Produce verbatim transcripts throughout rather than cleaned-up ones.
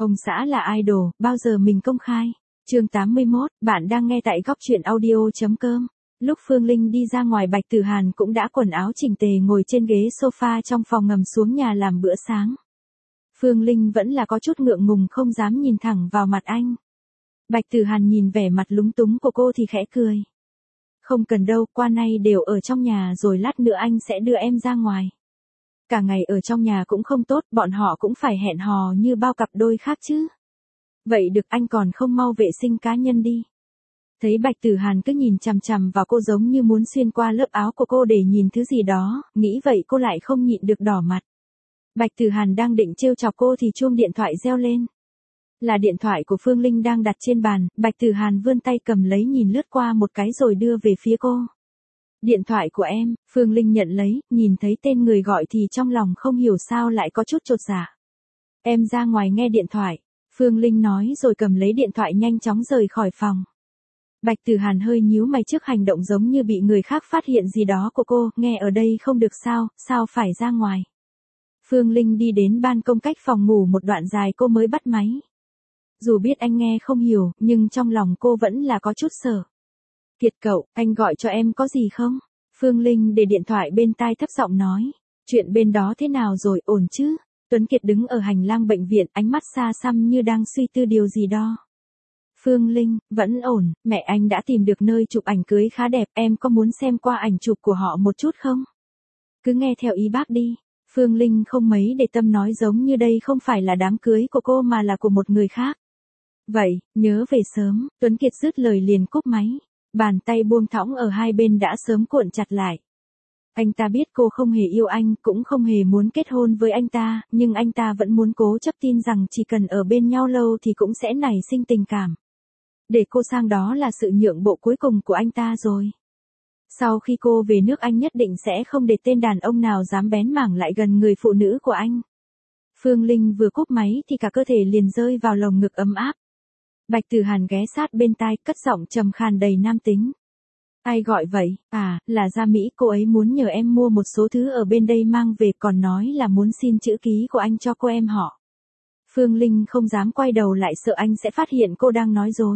Ông xã là idol, bao giờ mình công khai? Chương tám mươi mốt, bạn đang nghe tại góc truyện audio chấm com. Lúc Phương Linh đi ra ngoài, Bạch Tử Hàn cũng đã quần áo chỉnh tề ngồi trên ghế sofa trong phòng ngầm xuống nhà làm bữa sáng. Phương Linh vẫn là có chút ngượng ngùng không dám nhìn thẳng vào mặt anh. Bạch Tử Hàn nhìn vẻ mặt lúng túng của cô thì khẽ cười. Không cần đâu, qua nay đều ở trong nhà rồi, lát nữa anh sẽ đưa em ra ngoài. Cả ngày ở trong nhà cũng không tốt, bọn họ cũng phải hẹn hò như bao cặp đôi khác chứ. Vậy được, anh còn không mau vệ sinh cá nhân đi. Thấy Bạch Tử Hàn cứ nhìn chằm chằm vào cô giống như muốn xuyên qua lớp áo của cô để nhìn thứ gì đó, nghĩ vậy cô lại không nhịn được đỏ mặt. Bạch Tử Hàn đang định trêu chọc cô thì chuông điện thoại reo lên. Là điện thoại của Phương Linh đang đặt trên bàn, Bạch Tử Hàn vươn tay cầm lấy nhìn lướt qua một cái rồi đưa về phía cô. Điện thoại của em, Phương Linh nhận lấy, nhìn thấy tên người gọi thì trong lòng không hiểu sao lại có chút chột dạ. Em ra ngoài nghe điện thoại, Phương Linh nói rồi cầm lấy điện thoại nhanh chóng rời khỏi phòng. Bạch Tử Hàn hơi nhíu mày trước hành động giống như bị người khác phát hiện gì đó của cô, nghe ở đây không được sao, sao phải ra ngoài. Phương Linh đi đến ban công cách phòng ngủ một đoạn dài cô mới bắt máy. Dù biết anh nghe không hiểu, nhưng trong lòng cô vẫn là có chút sợ. Kiệt cậu, anh gọi cho em có gì không? Phương Linh để điện thoại bên tai thấp giọng nói. Chuyện bên đó thế nào rồi, ổn chứ? Tuấn Kiệt đứng ở hành lang bệnh viện, ánh mắt xa xăm như đang suy tư điều gì đó. Phương Linh, vẫn ổn, mẹ anh đã tìm được nơi chụp ảnh cưới khá đẹp, em có muốn xem qua ảnh chụp của họ một chút không? Cứ nghe theo ý bác đi. Phương Linh không mấy để tâm nói giống như đây không phải là đám cưới của cô mà là của một người khác. Vậy, nhớ về sớm, Tuấn Kiệt dứt lời liền cúp máy. Bàn tay buông thõng ở hai bên đã sớm cuộn chặt lại. Anh ta biết cô không hề yêu anh, cũng không hề muốn kết hôn với anh ta, nhưng anh ta vẫn muốn cố chấp tin rằng chỉ cần ở bên nhau lâu thì cũng sẽ nảy sinh tình cảm. Để cô sang đó là sự nhượng bộ cuối cùng của anh ta rồi. Sau khi cô về nước anh nhất định sẽ không để tên đàn ông nào dám bén mảng lại gần người phụ nữ của anh. Phương Linh vừa cúp máy thì cả cơ thể liền rơi vào lồng ngực ấm áp. Bạch Tử Hàn ghé sát bên tai, cất giọng trầm khàn đầy nam tính. Ai gọi vậy? À, là Gia Mỹ, cô ấy muốn nhờ em mua một số thứ ở bên đây mang về, còn nói là muốn xin chữ ký của anh cho cô em họ. Phương Linh không dám quay đầu lại sợ anh sẽ phát hiện cô đang nói dối.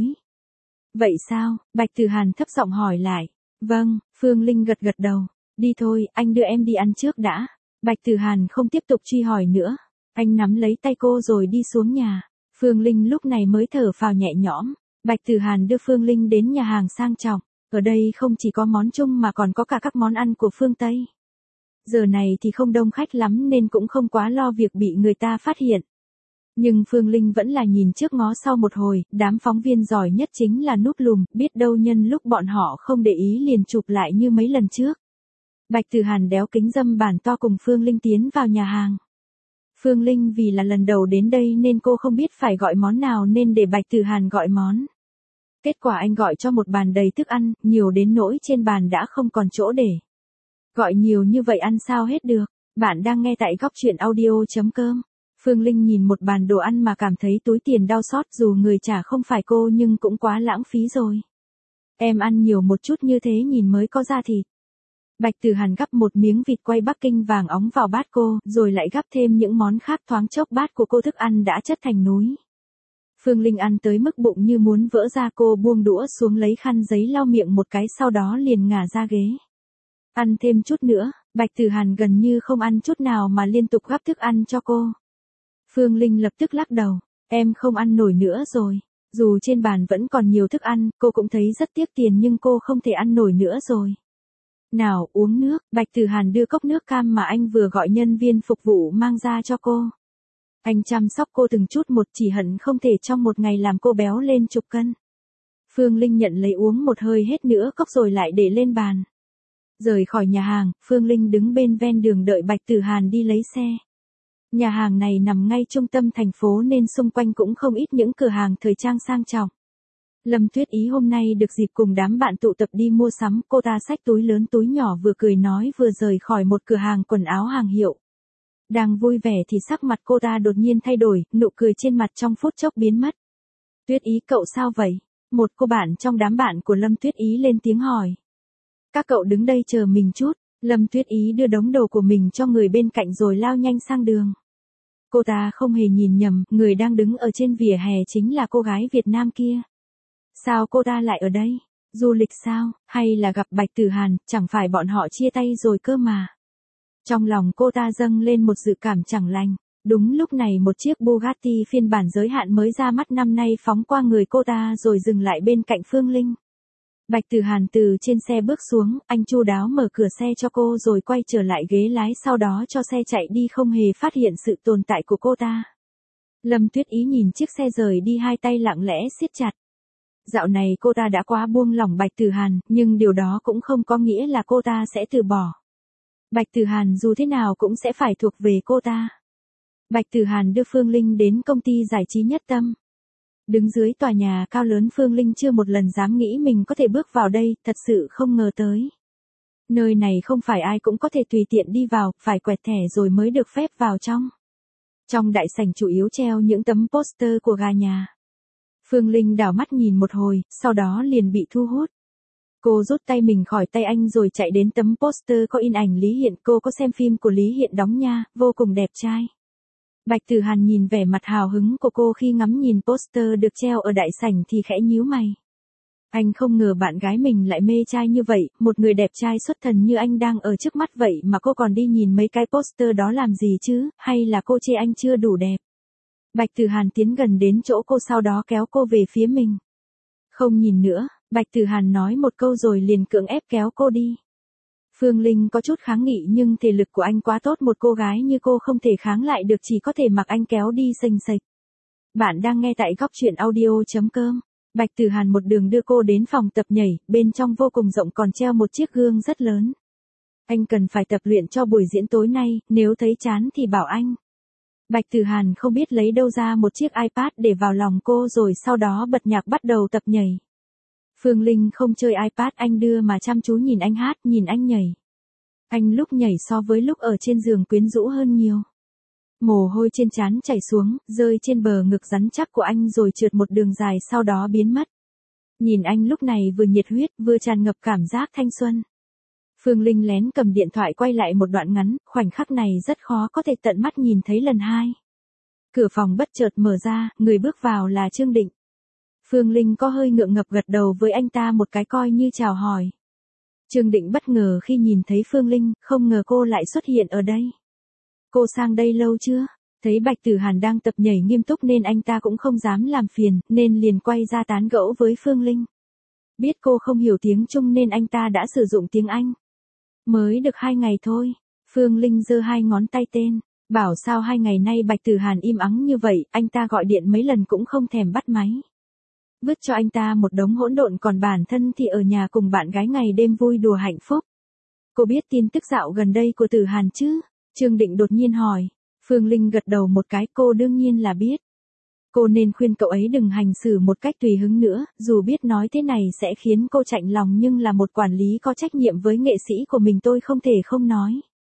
Vậy sao? Bạch Tử Hàn thấp giọng hỏi lại. Vâng, Phương Linh gật gật đầu. Đi thôi, anh đưa em đi ăn trước đã. Bạch Tử Hàn không tiếp tục truy hỏi nữa. Anh nắm lấy tay cô rồi đi xuống nhà. Phương Linh lúc này mới thở phào nhẹ nhõm. Bạch Tử Hàn đưa Phương Linh đến nhà hàng sang trọng. Ở đây không chỉ có món Trung mà còn có cả các món ăn của phương Tây. Giờ này thì không đông khách lắm nên cũng không quá lo việc bị người ta phát hiện. Nhưng Phương Linh vẫn là nhìn trước ngó sau một hồi, đám phóng viên giỏi nhất chính là núp lùm, biết đâu nhân lúc bọn họ không để ý liền chụp lại như mấy lần trước. Bạch Tử Hàn đéo kính dâm bản to cùng Phương Linh tiến vào nhà hàng. Phương Linh vì là lần đầu đến đây nên cô không biết phải gọi món nào nên để Bạch Tử Hàn gọi món. Kết quả anh gọi cho một bàn đầy thức ăn, nhiều đến nỗi trên bàn đã không còn chỗ để. Gọi nhiều như vậy ăn sao hết được. Bạn đang nghe tại góc truyện audio chấm com. Phương Linh nhìn một bàn đồ ăn mà cảm thấy túi tiền đau xót, dù người trả không phải cô nhưng cũng quá lãng phí rồi. Em ăn nhiều một chút như thế nhìn mới có da thịt. Bạch Tử Hàn gắp một miếng vịt quay Bắc Kinh vàng óng vào bát cô, rồi lại gắp thêm những món khác, thoáng chốc bát của cô thức ăn đã chất thành núi. Phương Linh ăn tới mức bụng như muốn vỡ ra, cô buông đũa xuống lấy khăn giấy lau miệng một cái sau đó liền ngả ra ghế. Ăn thêm chút nữa, Bạch Tử Hàn gần như không ăn chút nào mà liên tục gắp thức ăn cho cô. Phương Linh lập tức lắc đầu, em không ăn nổi nữa rồi. Dù trên bàn vẫn còn nhiều thức ăn, cô cũng thấy rất tiếc tiền nhưng cô không thể ăn nổi nữa rồi. Nào, uống nước, Bạch Tử Hàn đưa cốc nước cam mà anh vừa gọi nhân viên phục vụ mang ra cho cô. Anh chăm sóc cô từng chút một, chỉ hận không thể trong một ngày làm cô béo lên chục cân. Phương Linh nhận lấy uống một hơi hết nữa cốc rồi lại để lên bàn. Rời khỏi nhà hàng, Phương Linh đứng bên ven đường đợi Bạch Tử Hàn đi lấy xe. Nhà hàng này nằm ngay trung tâm thành phố nên xung quanh cũng không ít những cửa hàng thời trang sang trọng. Lâm Tuyết Ý hôm nay được dịp cùng đám bạn tụ tập đi mua sắm, cô ta xách túi lớn túi nhỏ vừa cười nói vừa rời khỏi một cửa hàng quần áo hàng hiệu. Đang vui vẻ thì sắc mặt cô ta đột nhiên thay đổi, nụ cười trên mặt trong phút chốc biến mất. Tuyết Ý, cậu sao vậy? Một cô bạn trong đám bạn của Lâm Tuyết Ý lên tiếng hỏi. Các cậu đứng đây chờ mình chút. Lâm Tuyết Ý đưa đống đồ của mình cho người bên cạnh rồi lao nhanh sang đường. Cô ta không hề nhìn nhầm, người đang đứng ở trên vỉa hè chính là cô gái Việt Nam kia. Sao cô ta lại ở đây? Du lịch sao, hay là gặp Bạch Tử Hàn, chẳng phải bọn họ chia tay rồi cơ mà. Trong lòng cô ta dâng lên một dự cảm chẳng lành. Đúng lúc này một chiếc Bugatti phiên bản giới hạn mới ra mắt năm nay phóng qua người cô ta rồi dừng lại bên cạnh Phương Linh. Bạch Tử Hàn từ trên xe bước xuống, anh chu đáo mở cửa xe cho cô rồi quay trở lại ghế lái, sau đó cho xe chạy đi không hề phát hiện sự tồn tại của cô ta. Lâm Tuyết Ý nhìn chiếc xe rời đi, hai tay lặng lẽ siết chặt. Dạo này cô ta đã quá buông lỏng Bạch Tử Hàn, nhưng điều đó cũng không có nghĩa là cô ta sẽ từ bỏ. Bạch Tử Hàn dù thế nào cũng sẽ phải thuộc về cô ta. Bạch Tử Hàn đưa Phương Linh đến công ty giải trí Nhất Tâm. Đứng dưới tòa nhà cao lớn, Phương Linh chưa một lần dám nghĩ mình có thể bước vào đây, thật sự không ngờ tới. Nơi này không phải ai cũng có thể tùy tiện đi vào, phải quẹt thẻ rồi mới được phép vào trong. Trong đại sảnh chủ yếu treo những tấm poster của gà nhà. Phương Linh đảo mắt nhìn một hồi, sau đó liền bị thu hút. Cô rút tay mình khỏi tay anh rồi chạy đến tấm poster có in ảnh Lý Hiện. Cô có xem phim của Lý Hiện đóng nha, vô cùng đẹp trai. Bạch Tử Hàn nhìn vẻ mặt hào hứng của cô khi ngắm nhìn poster được treo ở đại sảnh thì khẽ nhíu mày. Anh không ngờ bạn gái mình lại mê trai như vậy, một người đẹp trai xuất thần như anh đang ở trước mắt vậy mà cô còn đi nhìn mấy cái poster đó làm gì chứ, hay là cô chê anh chưa đủ đẹp. Bạch Tử Hàn tiến gần đến chỗ cô, sau đó kéo cô về phía mình. Không nhìn nữa, Bạch Tử Hàn nói một câu rồi liền cưỡng ép kéo cô đi. Phương Linh có chút kháng nghị nhưng thể lực của anh quá tốt, một cô gái như cô không thể kháng lại được, chỉ có thể mặc anh kéo đi xềnh xệch. Bạn đang nghe tại góc truyện audio chấm com. Bạch Tử Hàn một đường đưa cô đến phòng tập nhảy, bên trong vô cùng rộng còn treo một chiếc gương rất lớn. Anh cần phải tập luyện cho buổi diễn tối nay, nếu thấy chán thì bảo anh. Bạch Tử Hàn không biết lấy đâu ra một chiếc iPad để vào lòng cô rồi sau đó bật nhạc bắt đầu tập nhảy. Phương Linh không chơi iPad anh đưa mà chăm chú nhìn anh hát, nhìn anh nhảy. Anh lúc nhảy so với lúc ở trên giường quyến rũ hơn nhiều. Mồ hôi trên trán chảy xuống, rơi trên bờ ngực rắn chắc của anh rồi trượt một đường dài sau đó biến mất. Nhìn anh lúc này vừa nhiệt huyết vừa tràn ngập cảm giác thanh xuân. Phương Linh lén cầm điện thoại quay lại một đoạn ngắn, khoảnh khắc này rất khó có thể tận mắt nhìn thấy lần hai. Cửa phòng bất chợt mở ra, người bước vào là Trương Định. Phương Linh có hơi ngượng ngập gật đầu với anh ta một cái coi như chào hỏi. Trương Định bất ngờ khi nhìn thấy Phương Linh, không ngờ cô lại xuất hiện ở đây. Cô sang đây lâu chưa? Thấy Bạch Tử Hàn đang tập nhảy nghiêm túc nên anh ta cũng không dám làm phiền, nên liền quay ra tán gẫu với Phương Linh. Biết cô không hiểu tiếng Trung nên anh ta đã sử dụng tiếng Anh. Mới được hai ngày thôi. Phương Linh giơ hai ngón tay tên. Bảo sao hai ngày nay Bạch Tử Hàn im ắng như vậy, anh ta gọi điện mấy lần cũng không thèm bắt máy. Vứt cho anh ta một đống hỗn độn, còn bản thân thì ở nhà cùng bạn gái ngày đêm vui đùa hạnh phúc. Cô biết tin tức dạo gần đây của Tử Hàn chứ? Trương Định đột nhiên hỏi. Phương Linh gật đầu một cái, cô đương nhiên là biết. Cô nên khuyên cậu ấy đừng hành xử một cách tùy hứng nữa, dù biết nói thế này sẽ khiến cô chạnh lòng nhưng là một quản lý có trách nhiệm với nghệ sĩ của mình tôi không thể không nói.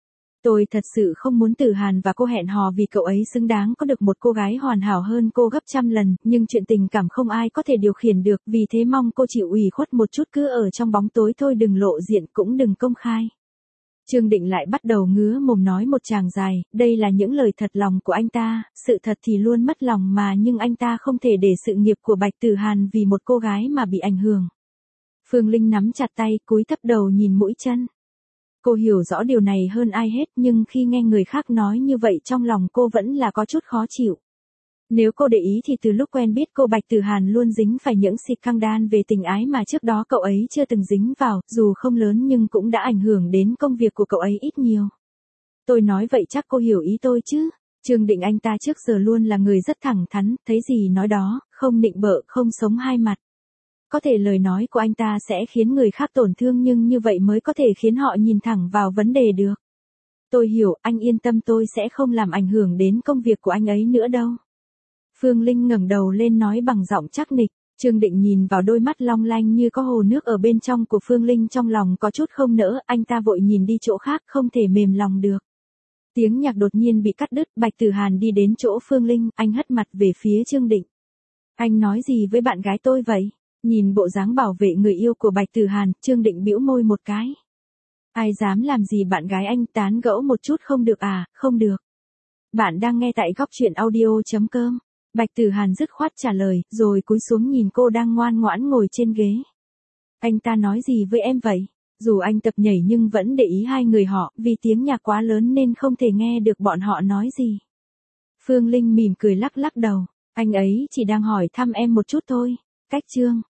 Tôi thật sự không muốn Tử Hàn và cô hẹn hò vì cậu ấy xứng đáng có được một cô gái hoàn hảo hơn cô gấp trăm lần, nhưng chuyện tình cảm không ai có thể điều khiển được, vì thế mong cô chịu ủy khuất một chút, cứ ở trong bóng tối thôi, đừng lộ diện cũng đừng công khai. Trương Định lại bắt đầu ngứa mồm nói một tràng dài, đây là những lời thật lòng của anh ta, sự thật thì luôn mất lòng mà, nhưng anh ta không thể để sự nghiệp của Bạch Tử Hàn vì một cô gái mà bị ảnh hưởng. Phương Linh nắm chặt tay, cúi thấp đầu nhìn mũi chân. Cô hiểu rõ điều này hơn ai hết, nhưng khi nghe người khác nói như vậy trong lòng cô vẫn là có chút khó chịu. Nếu cô để ý thì từ lúc quen biết cô, Bạch Tử Hàn luôn dính phải những scandal về tình ái mà trước đó cậu ấy chưa từng dính vào, dù không lớn nhưng cũng đã ảnh hưởng đến công việc của cậu ấy ít nhiều. Tôi nói vậy chắc cô hiểu ý tôi chứ? Trương Định anh ta trước giờ luôn là người rất thẳng thắn, thấy gì nói đó, không nịnh bợ, không sống hai mặt. Có thể lời nói của anh ta sẽ khiến người khác tổn thương nhưng như vậy mới có thể khiến họ nhìn thẳng vào vấn đề được. Tôi hiểu, anh yên tâm, tôi sẽ không làm ảnh hưởng đến công việc của anh ấy nữa đâu. Phương Linh ngẩng đầu lên nói bằng giọng chắc nịch. Trương Định nhìn vào đôi mắt long lanh như có hồ nước ở bên trong của Phương Linh, trong lòng có chút không nỡ, anh ta vội nhìn đi chỗ khác, không thể mềm lòng được. Tiếng nhạc đột nhiên bị cắt đứt, Bạch Tử Hàn đi đến chỗ Phương Linh, anh hất mặt về phía Trương Định. Anh nói gì với bạn gái tôi vậy? Nhìn bộ dáng bảo vệ người yêu của Bạch Tử Hàn, Trương Định bĩu môi một cái. Ai dám làm gì bạn gái anh, tán gẫu một chút không được à? Không được. Bạn đang nghe tại góc chuyện audio.com. Bạch Tử Hàn dứt khoát trả lời, rồi cúi xuống nhìn cô đang ngoan ngoãn ngồi trên ghế. Anh ta nói gì với em vậy? Dù anh tập nhảy nhưng vẫn để ý hai người họ, vì tiếng nhạc quá lớn nên không thể nghe được bọn họ nói gì. Phương Linh mỉm cười lắc lắc đầu. Anh ấy chỉ đang hỏi thăm em một chút thôi. Cách chương